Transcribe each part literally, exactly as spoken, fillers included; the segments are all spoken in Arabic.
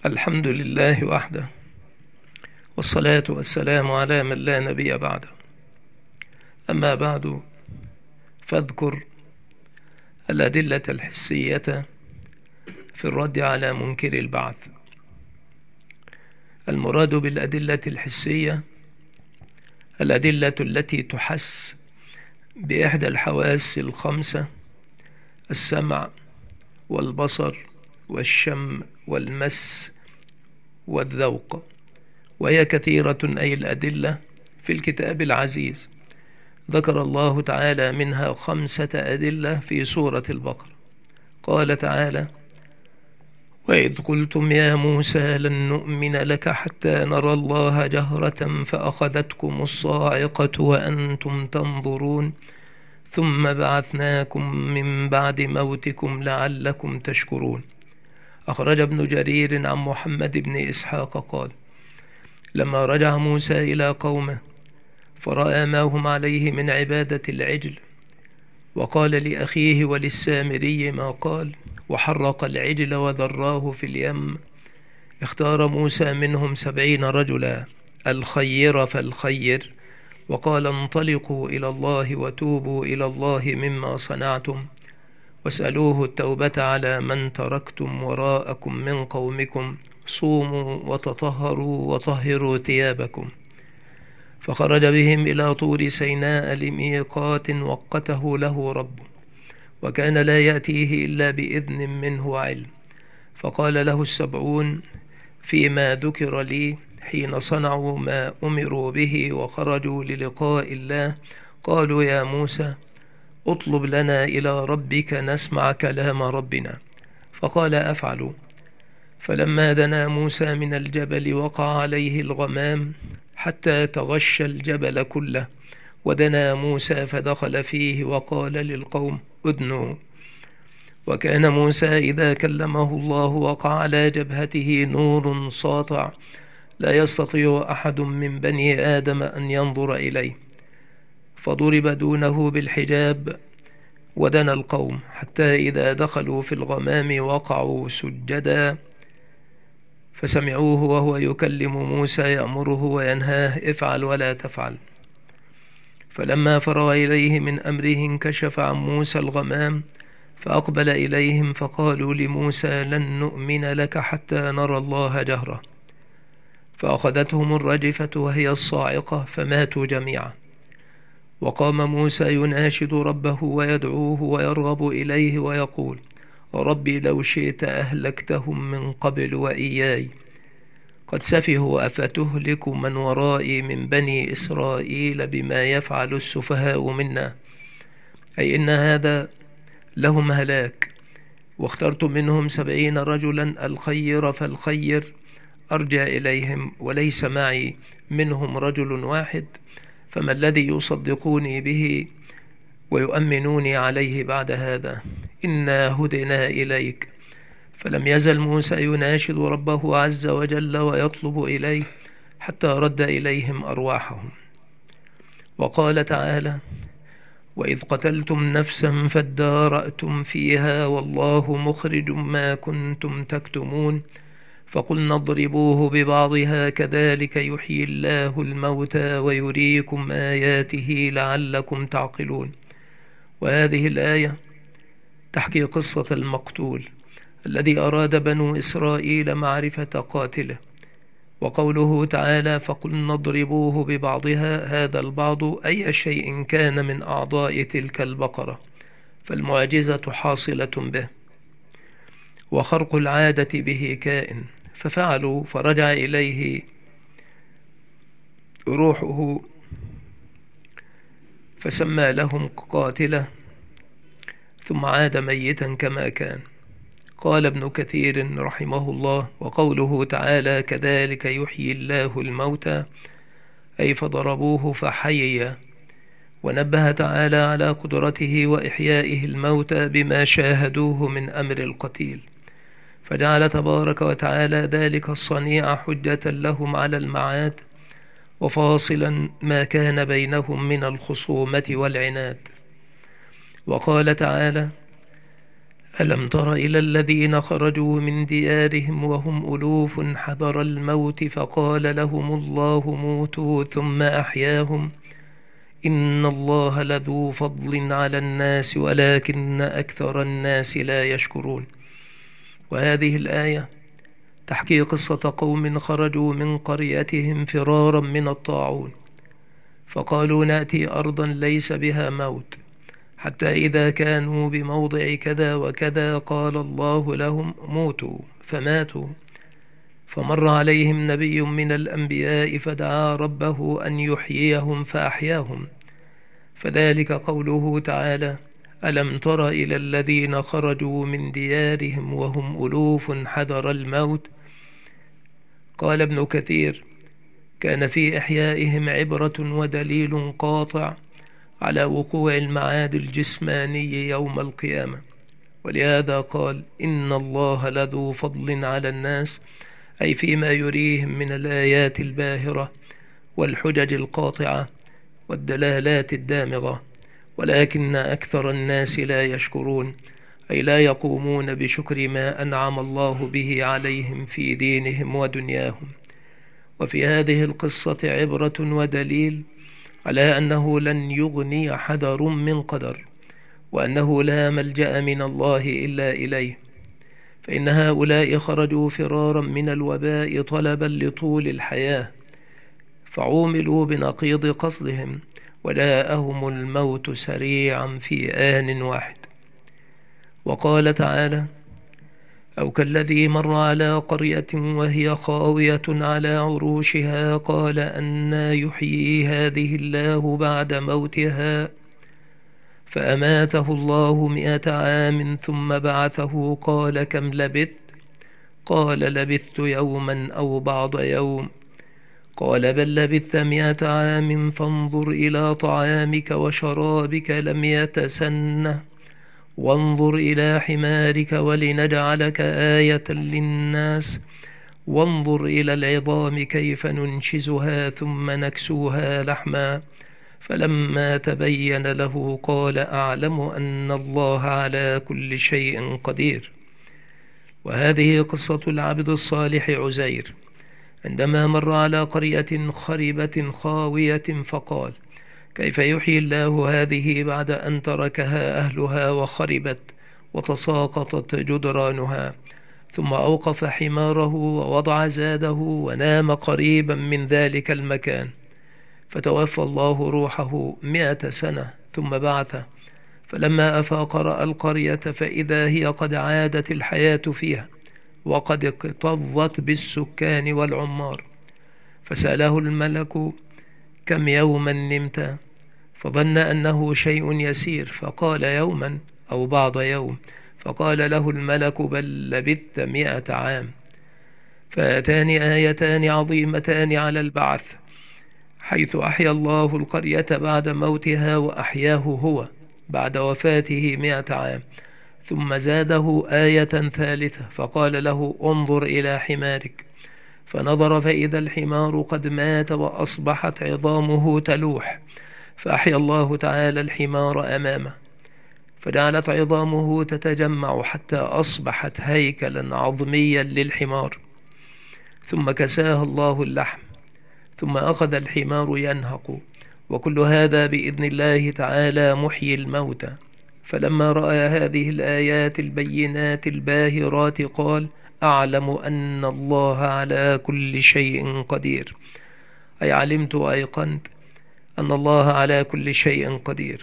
الحمد لله وحده، والصلاة والسلام على من لا نبي بعده. أما بعد، فاذكر الأدلة الحسية في الرد على منكر البعث. المراد بالأدلة الحسية الأدلة التي تحس بإحدى الحواس الخمسة: السمع والبصر والشم والمس والذوق، وهي كثيرة أي الأدلة في الكتاب العزيز. ذكر الله تعالى منها خمسة أدلة في سورة البقرة. قال تعالى: وإذ قلتم يا موسى لن نؤمن لك حتى نرى الله جهرة فأخذتكم الصاعقة وأنتم تنظرون ثم بعثناكم من بعد موتكم لعلكم تشكرون. أخرج ابن جرير عن محمد بن إسحاق قال: لما رجع موسى إلى قومه فرأى ما هم عليه من عبادة العجل، وقال لأخيه وللسامري ما قال، وحرق العجل وذراه في اليم. اختار موسى منهم سبعين رجلا الخير فالخير، وقال: انطلقوا إلى الله وتوبوا إلى الله مما صنعتم، واسألوه التوبة على من تركتم وراءكم من قومكم، صوموا وتطهروا وطهروا ثيابكم. فخرج بهم إلى طور سيناء لميقات وقته له ربه، وكان لا يأتيه إلا بإذن منه وعلم. فقال له السبعون فيما ذكر لي حين صنعوا ما أمروا به وخرجوا للقاء الله، قالوا: يا موسى اطلب لنا إلى ربك نسمع كلام ربنا. فقال: أفعل. فلما دنا موسى من الجبل وقع عليه الغمام حتى تغشى الجبل كله، ودنا موسى فدخل فيه وقال للقوم: ادنوا. وكان موسى إذا كلمه الله وقع على جبهته نور ساطع لا يستطيع أحد من بني آدم أن ينظر إليه، فضرب دونه بالحجاب. ودنا القوم حتى إذا دخلوا في الغمام وقعوا سجدا، فسمعوه وهو يكلم موسى يأمره وينهاه: افعل ولا تفعل. فلما فرغ إليه من أمره انكشف عن موسى الغمام، فأقبل إليهم فقالوا لموسى: لن نؤمن لك حتى نرى الله جهرة. فأخذتهم الرجفة وهي الصاعقة فماتوا جميعا. وقام موسى يناشد ربه ويدعوه ويرغب إليه ويقول: ربي لو شئت أهلكتهم من قبل وإياي، قد سفهوا أفتهلك من ورائي من بني إسرائيل بما يفعل السفهاء منا، أي إن هذا لهم هلاك. واخترت منهم سبعين رجلا الخير فالخير أرجع إليهم، وليس معي منهم رجل واحد، فما الذي يصدقوني به ويؤمنوني عليه بعد هذا؟ إنا هدنا إليك. فلم يزل موسى يناشد ربه عز وجل ويطلب إليه حتى رد إليهم أرواحهم. وقال تعالى: وإذ قتلتم نفسا فادارأتم فيها والله مخرج ما كنتم تكتمون، فقلنا اضربوه ببعضها كذلك يحيي الله الموتى ويريكم آياته لعلكم تعقلون. وهذه الآية تحكي قصة المقتول الذي أراد بنو إسرائيل معرفة قاتله. وقوله تعالى: فقلنا اضربوه ببعضها، هذا البعض أي شيء كان من أعضاء تلك البقرة، فالمعجزة حاصلة به، وخرق العادة به كائن. ففعلوا، فرجع إليه روحه فسمى لهم قاتله، ثم عاد ميتا كما كان. قال ابن كثير رحمه الله: وقوله تعالى كذلك يحيي الله الموتى، أي فضربوه فحيي. ونبه تعالى على قدرته وإحيائه الموتى بما شاهدوه من أمر القتيل، فجعل تبارك وتعالى ذلك الصنيع حجة لهم على المعاد، وفاصلا ما كان بينهم من الخصومة والعناد. وقال تعالى: ألم تر إلى الذين خرجوا من ديارهم وهم ألوف حذر الموت فقال لهم الله موتوا ثم أحياهم إن الله لذو فضل على الناس ولكن أكثر الناس لا يشكرون. وهذه الآية تحكي قصة قوم خرجوا من قريتهم فرارا من الطاعون، فقالوا نأتي أرضا ليس بها موت، حتى إذا كانوا بموضع كذا وكذا قال الله لهم موتوا، فماتوا. فمر عليهم نبي من الأنبياء فدعا ربه أن يحييهم فأحياهم، فذلك قوله تعالى: ألم تر إلى الذين خرجوا من ديارهم وهم ألوف حذر الموت. قال ابن كثير: كان في إحيائهم عبرة ودليل قاطع على وقوع المعاد الجسماني يوم القيامة، ولهذا قال: إن الله لذو فضل على الناس، أي فيما يريهم من الآيات الباهرة والحجج القاطعة والدلالات الدامغة، ولكن أكثر الناس لا يشكرون، أي لا يقومون بشكر ما أنعم الله به عليهم في دينهم ودنياهم. وفي هذه القصة عبرة ودليل على أنه لن يغني حذر من قدر، وأنه لا ملجأ من الله إلا إليه، فإن هؤلاء خرجوا فرارا من الوباء طلبا لطول الحياة، فعوملوا بنقيض قصدهم وجاءهم الموت سريعا في آن واحد. وقال تعالى: أو كالذي مر على قرية وهي خاوية على عروشها قال أنى يحيي هذه الله بعد موتها فأماته الله مئة عام ثم بعثه قال كم لبثت؟ قال لبثت يوما أو بعض يوم. قال بل لبثت مئة عام فانظر إلى طعامك وشرابك لم يتسنه وانظر إلى حمارك ولنجعلك آية للناس وانظر إلى العظام كيف ننشزها ثم نكسوها لحما فلما تبين له قال أعلم أن الله على كل شيء قدير. وهذه قصة العبد الصالح عزير عندما مر على قرية خربة خاوية فقال: كيف يحيي الله هذه بعد أن تركها أهلها وخربت وتساقطت جدرانها؟ ثم أوقف حماره ووضع زاده ونام قريبا من ذلك المكان، فتوفى الله روحه مئة سنة ثم بعثه، فلما أفاق رأى القرية فإذا هي قد عادت الحياة فيها وقد اكتظت بالسكان والعمار، فسأله الملك: كم يوما نمت؟ فظن أنه شيء يسير فقال: يوما أو بعض يوم. فقال له الملك: بل لبثت مئة عام. فأتان آيتان عظيمتان على البعث، حيث أحيا الله القرية بعد موتها وأحياه هو بعد وفاته مئة عام، ثم زاده آية ثالثة فقال له: انظر إلى حمارك. فنظر فإذا الحمار قد مات وأصبحت عظامه تلوح، فأحيا الله تعالى الحمار أمامه، فجعلت عظامه تتجمع حتى أصبحت هيكلا عظميا للحمار، ثم كساه الله اللحم، ثم أخذ الحمار ينهق، وكل هذا بإذن الله تعالى محيي الموتى. فلما رأى هذه الآيات البينات الباهرات قال: أعلم أن الله على كل شيء قدير، أي علمت وأيقنت أن الله على كل شيء قدير.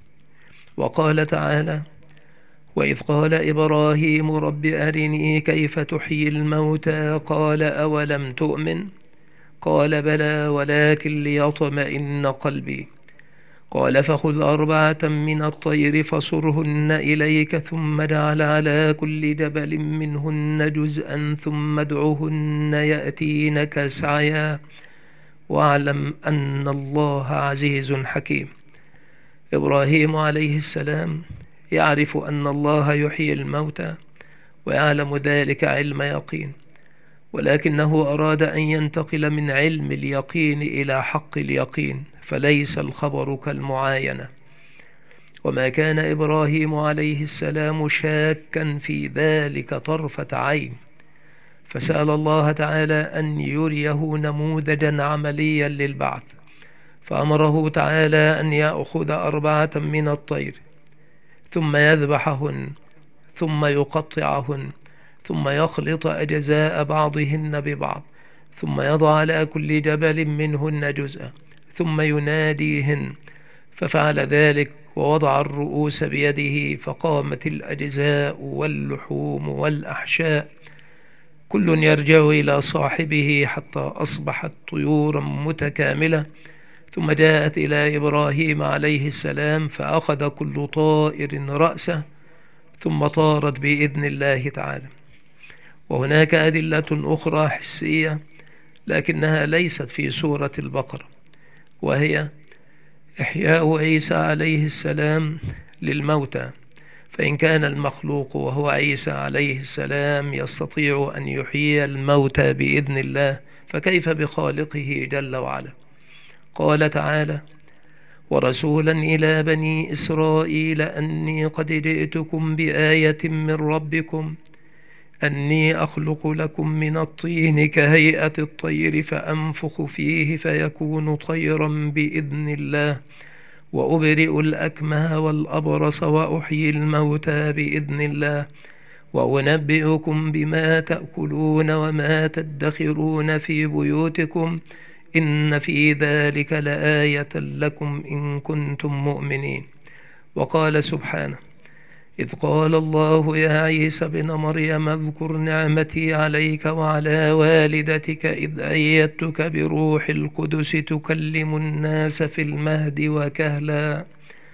وقال تعالى: وإذ قال إبراهيم رب أرني كيف تحيي الموتى قال أولم تؤمن؟ قال بلى ولكن ليطمئن قلبي. قال فخذ أربعة من الطير فصرهن إليك ثم اجعل على كل جبل منهن جزءا ثم ادعهن يأتينك سعيا واعلم أن الله عزيز حكيم. إبراهيم عليه السلام يعرف أن الله يحيي الموتى ويعلم ذلك علم يقين، ولكنه أراد أن ينتقل من علم اليقين إلى حق اليقين، فليس الخبر كالمعاينة. وما كان إبراهيم عليه السلام شاكا في ذلك طرفة عين، فسأل الله تعالى أن يريه نموذجا عمليا للبعث، فأمره تعالى أن يأخذ أربعة من الطير ثم يذبحهن ثم يقطعهن ثم يخلط أجزاء بعضهن ببعض ثم يضع على كل جبل منهن جزءا ثم يناديهن، ففعل ذلك ووضع الرؤوس بيده، فقامت الأجزاء واللحوم والأحشاء كل يرجع إلى صاحبه حتى أصبحت طيورا متكاملة. ثم جاءت إلى إبراهيم عليه السلام فأخذ كل طائر رأسه ثم طارت بإذن الله تعالى. وهناك أدلة أخرى حسية لكنها ليست في سورة البقرة، وهي إحياء عيسى عليه السلام للموتى، فإن كان المخلوق وهو عيسى عليه السلام يستطيع أن يحيي الموتى بإذن الله، فكيف بخالقه جل وعلا؟ قال تعالى: ورسولا إلى بني إسرائيل أني قد جئتكم بآية من ربكم أني أخلق لكم من الطين كهيئة الطير فأنفخ فيه فيكون طيرا بإذن الله وأبرئ الأكمه والأبرص وأحيي الموتى بإذن الله وأنبئكم بما تأكلون وما تدخرون في بيوتكم إن في ذلك لآية لكم إن كنتم مؤمنين. وقال سبحانه: إذ قال الله يا عيسى بن مريم اذكر نعمتي عليك وعلى والدتك إذ أيدتك بروح القدس تكلم الناس في المهد وكهلا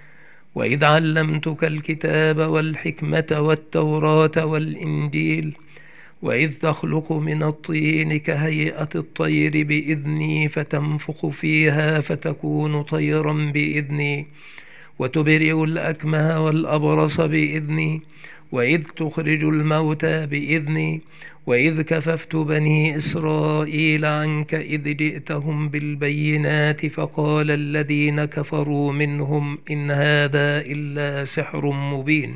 وإذ علمتك الكتاب والحكمة والتوراة والإنجيل وإذ تخلق من الطين كهيئة الطير بإذني فتنفخ فيها فتكون طيرا بإذني وتبرئ الأكمه والأبرص بإذني وإذ تخرج الموتى بإذني وإذ كففت بني إسرائيل عنك إذ جئتهم بالبينات فقال الذين كفروا منهم إن هذا إلا سحر مبين.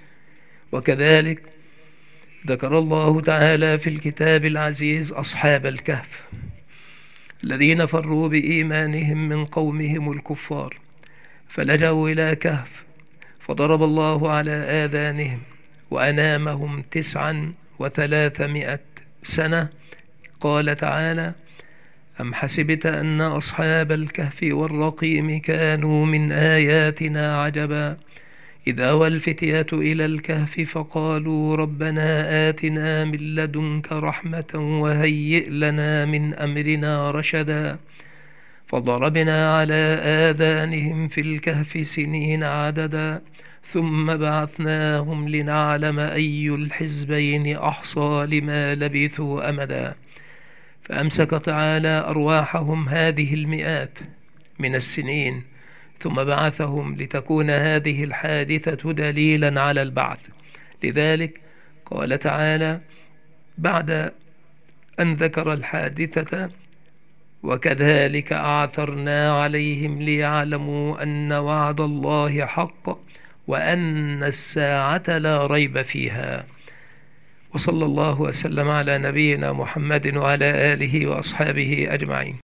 وكذلك ذكر الله تعالى في الكتاب العزيز أصحاب الكهف الذين فروا بإيمانهم من قومهم الكفار فلجأوا إلى كهف فضرب الله على آذانهم وأنامهم تسعا وثلاثمائة سنة. قال تعالى: أم حسبت أن أصحاب الكهف والرقيم كانوا من آياتنا عجبا إذ أوى الفتية إلى الكهف فقالوا ربنا آتنا من لدنك رحمة وهيئ لنا من أمرنا رشدا فضربنا على آذانهم في الكهف سنين عددا ثم بعثناهم لنعلم أي الحزبين أحصى لما لبثوا أمدا. فأمسك تعالى أرواحهم هذه المئات من السنين ثم بعثهم لتكون هذه الحادثة دليلا على البعث. لذلك قال تعالى بعد أن ذكر الحادثة: وكذلك أعثرنا عليهم ليعلموا أن وعد الله حق وأن الساعة لا ريب فيها. وصلى الله وسلم على نبينا محمد وعلى آله وأصحابه أجمعين.